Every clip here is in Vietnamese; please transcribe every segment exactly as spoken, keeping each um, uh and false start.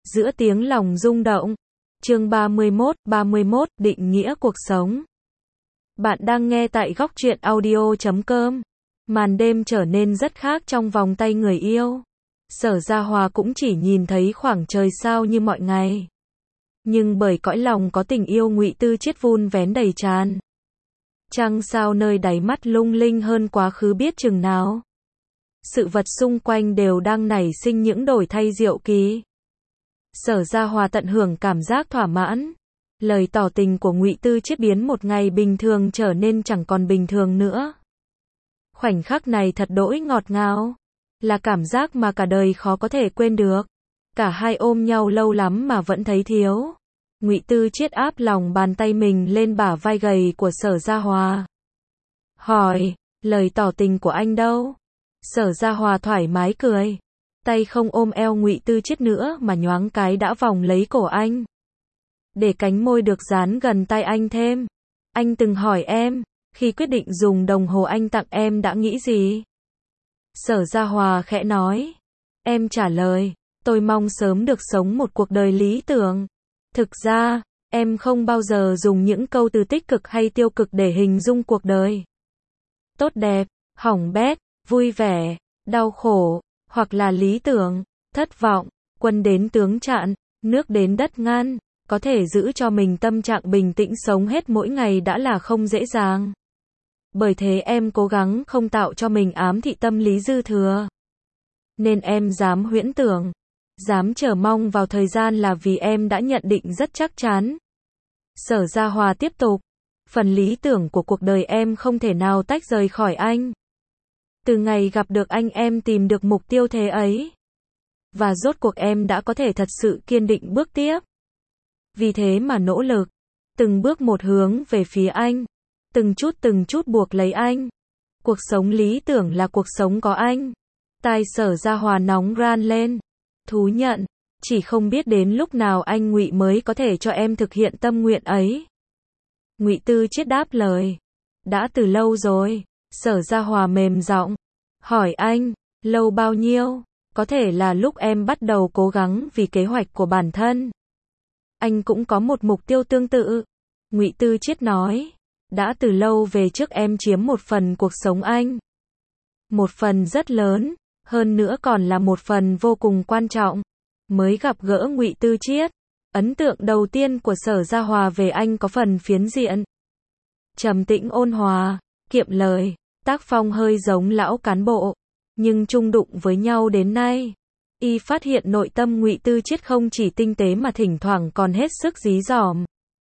giữa tiếng lòng rung động. Chương ba mươi mốt, ba mươi mốt, định nghĩa cuộc sống. Bạn đang nghe tại góc truyện audio chấm com. Màn đêm trở nên rất khác trong vòng tay người yêu. Sở Gia Hòa cũng chỉ nhìn thấy khoảng trời sao như mọi ngày. Nhưng bởi cõi lòng có tình yêu, Ngụy Tư Chiết vun vén đầy tràn. Trăng sao nơi đáy mắt lung linh hơn quá khứ biết chừng nào. Sự vật xung quanh đều đang nảy sinh những đổi thay diệu kỳ. Sở Gia Hòa tận hưởng cảm giác thỏa mãn. Lời tỏ tình của Ngụy Tư Chiết biến một ngày bình thường trở nên chẳng còn bình thường nữa. Khoảnh khắc này thật đỗi ngọt ngào, là cảm giác mà cả đời khó có thể quên được. Cả hai ôm nhau lâu lắm mà vẫn thấy thiếu. Ngụy Tư Chiết áp lòng bàn tay mình lên bả vai gầy của Sở Gia Hòa. Hỏi, lời tỏ tình của anh đâu? Sở Gia Hòa thoải mái cười. Tay không ôm eo Ngụy Tư Chiết nữa mà nhoáng cái đã vòng lấy cổ anh. Để cánh môi được dán gần tai anh thêm. Anh từng hỏi em, khi quyết định dùng đồng hồ anh tặng em đã nghĩ gì? Sở Gia Hòa khẽ nói. Em trả lời, tôi mong sớm được sống một cuộc đời lý tưởng. Thực ra, em không bao giờ dùng những câu từ tích cực hay tiêu cực để hình dung cuộc đời. Tốt đẹp, hỏng bét, vui vẻ, đau khổ, hoặc là lý tưởng, thất vọng, quân đến tướng chặn, nước đến đất ngăn, có thể giữ cho mình tâm trạng bình tĩnh sống hết mỗi ngày đã là không dễ dàng. Bởi thế em cố gắng không tạo cho mình ám thị tâm lý dư thừa. Nên em dám huyễn tưởng, dám chờ mong vào thời gian là vì em đã nhận định rất chắc chắn. Sở Gia Hòa tiếp tục, phần lý tưởng của cuộc đời em không thể nào tách rời khỏi anh. Từ ngày gặp được anh em tìm được mục tiêu thế ấy. Và rốt cuộc em đã có thể thật sự kiên định bước tiếp. Vì thế mà nỗ lực, từng bước một hướng về phía anh, từng chút từng chút buộc lấy anh. Cuộc sống lý tưởng là cuộc sống có anh. Tai Sở Gia Hòa nóng ran lên. Thú nhận, chỉ không biết đến lúc nào anh Ngụy mới có thể cho em thực hiện tâm nguyện ấy. Ngụy Tư Chiết đáp lời. Đã từ lâu rồi. Sở Gia Hòa mềm giọng. Hỏi anh, lâu bao nhiêu? Có thể là lúc em bắt đầu cố gắng vì kế hoạch của bản thân. Anh cũng có một mục tiêu tương tự. Ngụy Tư Chiết nói. Đã từ lâu về trước em chiếm một phần cuộc sống anh. Một phần rất lớn, hơn nữa còn là một phần vô cùng quan trọng. Mới gặp gỡ Ngụy Tư Chiết, ấn tượng đầu tiên của Sở Gia Hòa về anh có phần phiến diện. Trầm tĩnh ôn hòa, kiệm lời, tác phong hơi giống lão cán bộ, nhưng chung đụng với nhau đến nay, y phát hiện nội tâm Ngụy Tư Chiết không chỉ tinh tế mà thỉnh thoảng còn hết sức dí dỏm.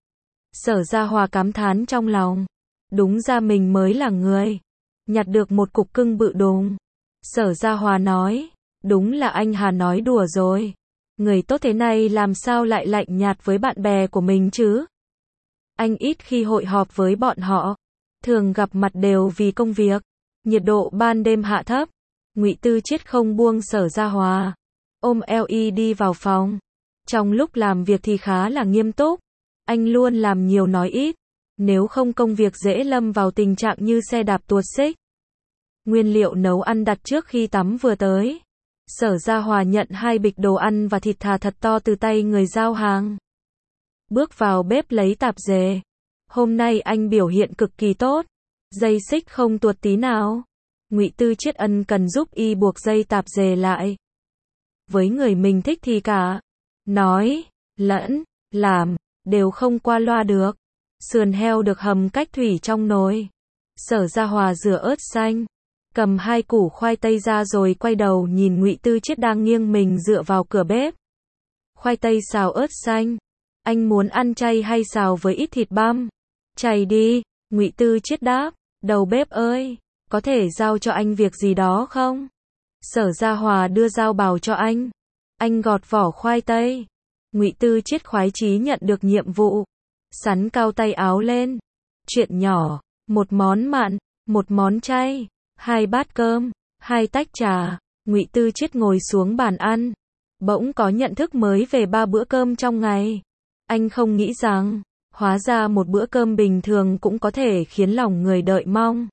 Sở Gia Hòa cảm thán trong lòng, đúng ra mình mới là người nhặt được một cục cưng bự đùng. Sở Gia Hòa nói, đúng là anh Hà nói đùa rồi. Người tốt thế này làm sao lại lạnh nhạt với bạn bè của mình chứ? Anh ít khi hội họp với bọn họ, thường gặp mặt đều vì công việc. Nhiệt độ ban đêm hạ thấp, Ngụy Tư Chiết không buông Sở Gia Hòa, ôm eo y đi vào phòng. Trong lúc làm việc thì khá là nghiêm túc, anh luôn làm nhiều nói ít, nếu không công việc dễ lâm vào tình trạng như xe đạp tuột xích. Nguyên liệu nấu ăn đặt trước khi tắm vừa tới. Sở Gia Hòa nhận hai bịch đồ ăn và thịt thà thật to từ tay người giao hàng. Bước vào bếp lấy tạp dề. Hôm nay anh biểu hiện cực kỳ tốt. Dây xích không tuột tí nào. Ngụy Tư Chiết ân cần giúp y buộc dây tạp dề lại. Với người mình thích thì cả nói, lẫn, làm, đều không qua loa được. Sườn heo được hầm cách thủy trong nồi. Sở Gia Hòa rửa ớt xanh, cầm hai củ khoai tây ra rồi quay đầu nhìn Ngụy Tư Chiết đang nghiêng mình dựa vào cửa bếp. Khoai tây xào ớt xanh. Anh muốn ăn chay hay xào với ít thịt băm? Chay đi, Ngụy Tư Chiết đáp. Đầu bếp ơi, có thể giao cho anh việc gì đó không? Sở Gia Hòa đưa dao bào cho anh. Anh gọt vỏ khoai tây. Ngụy Tư Chiết khoái chí nhận được nhiệm vụ. Sắn cao tay áo lên. Chuyện nhỏ, một món mặn, một món chay, hai bát cơm, hai tách trà. Ngụy Tư Chiết ngồi xuống bàn ăn. Bỗng có nhận thức mới về ba bữa cơm trong ngày. Anh không nghĩ rằng, hóa ra một bữa cơm bình thường cũng có thể khiến lòng người đợi mong.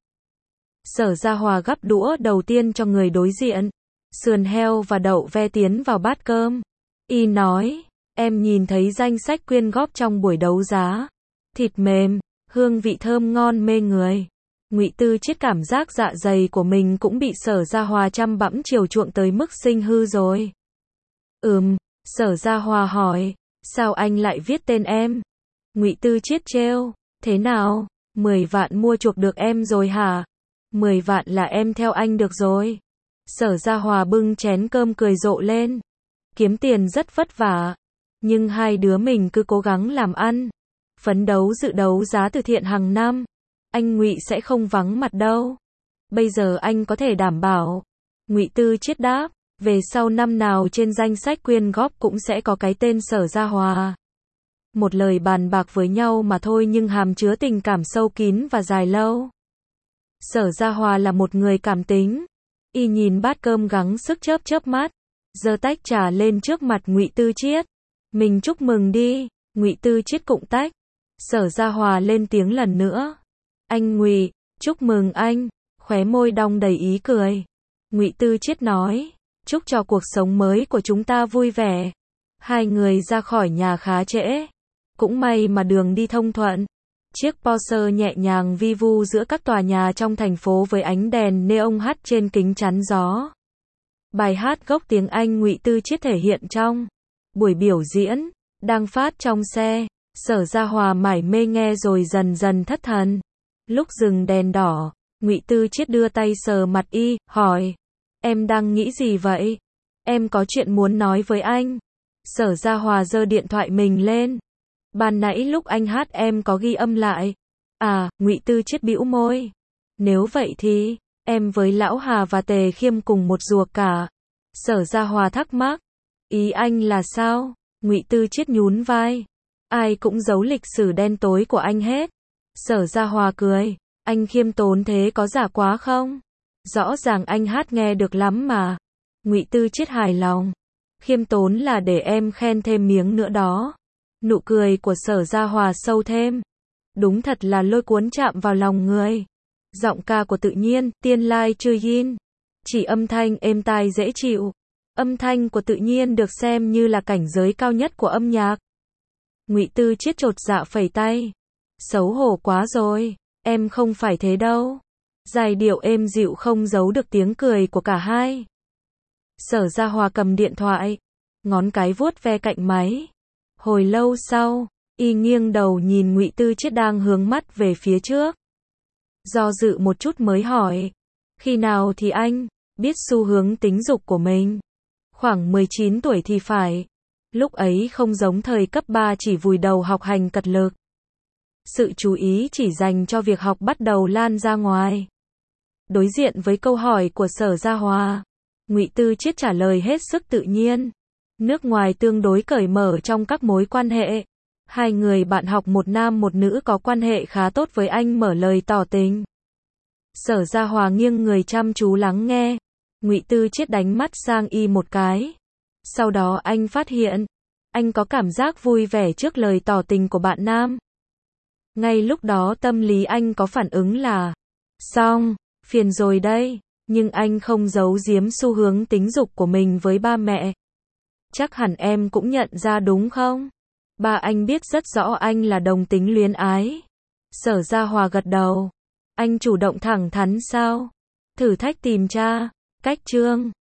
Sở Gia Hòa gắp đũa đầu tiên cho người đối diện. Sườn heo và đậu ve tiến vào bát cơm. Y nói, em nhìn thấy danh sách quyên góp trong buổi đấu giá. Thịt mềm, hương vị thơm ngon mê người. Ngụy Tư Chiết cảm giác dạ dày của mình cũng bị Sở Gia Hòa chăm bẵm chiều chuộng tới mức sinh hư rồi. Ừm, Sở Gia Hòa hỏi, sao anh lại viết tên em? Ngụy Tư Chiết trêu, thế nào, mười vạn mua chuộc được em rồi hả? mười vạn là em theo anh được rồi. Sở Gia Hòa bưng chén cơm cười rộ lên. Kiếm tiền rất vất vả, nhưng hai đứa mình cứ cố gắng làm ăn, phấn đấu dự đấu giá từ thiện hàng năm. Anh Ngụy sẽ không vắng mặt đâu. Bây giờ anh có thể đảm bảo. Ngụy Tư Chiết đáp, về sau năm nào trên danh sách quyên góp cũng sẽ có cái tên Sở Gia Hòa. Một lời bàn bạc với nhau mà thôi nhưng hàm chứa tình cảm sâu kín và dài lâu. Sở Gia Hòa là một người cảm tính. Y nhìn bát cơm gắng sức chớp chớp mắt, giơ tách trà lên trước mặt Ngụy Tư Chiết. Mình chúc mừng đi. Ngụy Tư Chiết cụng tách. Sở Gia Hòa lên tiếng lần nữa. Anh Ngụy, chúc mừng anh. Khóe môi đong đầy ý cười. Ngụy Tư Chiết nói, chúc cho cuộc sống mới của chúng ta vui vẻ. Hai người ra khỏi nhà khá trễ. Cũng may mà đường đi thông thuận. Chiếc Porsche nhẹ nhàng vi vu giữa các tòa nhà trong thành phố với ánh đèn neon hắt trên kính chắn gió. Bài hát gốc tiếng Anh Ngụy Tư Chiết thể hiện trong buổi biểu diễn, đang phát trong xe. Sở Gia Hòa mải mê nghe rồi dần dần thất thần. Lúc dừng đèn đỏ, Ngụy Tư Chiết đưa tay sờ mặt Y, hỏi, em đang nghĩ gì vậy? Em có chuyện muốn nói với anh. Sở Gia Hòa giơ điện thoại mình lên. Ban nãy lúc anh hát em có ghi âm lại. À, Ngụy Tư Chiết bĩu môi. Nếu vậy thì, em với Lão Hà và Tề Khiêm cùng một ruột cả. Sở Gia Hòa thắc mắc. Ý anh là sao? Ngụy Tư Chiết nhún vai. Ai cũng giấu lịch sử đen tối của anh hết. Sở Gia Hòa cười. Anh khiêm tốn thế có giả quá không? Rõ ràng anh hát nghe được lắm mà. Ngụy Tư Chiết hài lòng. Khiêm tốn là để em khen thêm miếng nữa đó. Nụ cười của Sở Gia Hòa sâu thêm. Đúng thật là lôi cuốn chạm vào lòng người. Giọng ca của Tự Nhiên, Tiên Lai Chư Yin. Chỉ âm thanh êm tai dễ chịu. Âm thanh của Tự Nhiên được xem như là cảnh giới cao nhất của âm nhạc. Ngụy Tư Chiết chột dạ phẩy tay. Xấu hổ quá rồi, em không phải thế đâu. Giai điệu êm dịu không giấu được tiếng cười của cả hai. Sở Gia Hòa cầm điện thoại, ngón cái vuốt ve cạnh máy. Hồi lâu sau, Y nghiêng đầu nhìn Ngụy Tư Chiết đang hướng mắt về phía trước. Do dự một chút mới hỏi, khi nào thì anh biết xu hướng tính dục của mình? Khoảng mười chín tuổi thì phải. Lúc ấy không giống thời cấp ba chỉ vùi đầu học hành cật lực. Sự chú ý chỉ dành cho việc học bắt đầu lan ra ngoài. Đối diện với câu hỏi của Sở Gia Hòa, Ngụy Tư Chiết trả lời hết sức tự nhiên. Nước ngoài tương đối cởi mở trong các mối quan hệ. Hai người bạn học một nam một nữ có quan hệ khá tốt với anh mở lời tỏ tình. Sở Gia Hòa nghiêng người chăm chú lắng nghe. Ngụy Tư Chiết đánh mắt sang Y một cái. Sau đó anh phát hiện, anh có cảm giác vui vẻ trước lời tỏ tình của bạn nam. Ngay lúc đó tâm lý anh có phản ứng là, xong, phiền rồi đây, nhưng anh không giấu giếm xu hướng tính dục của mình với ba mẹ. Chắc hẳn em cũng nhận ra đúng không? Ba anh biết rất rõ anh là đồng tính luyến ái. Sở Gia Hòa gật đầu. Anh chủ động thẳng thắn sao? Thử thách tìm tra, cách chương.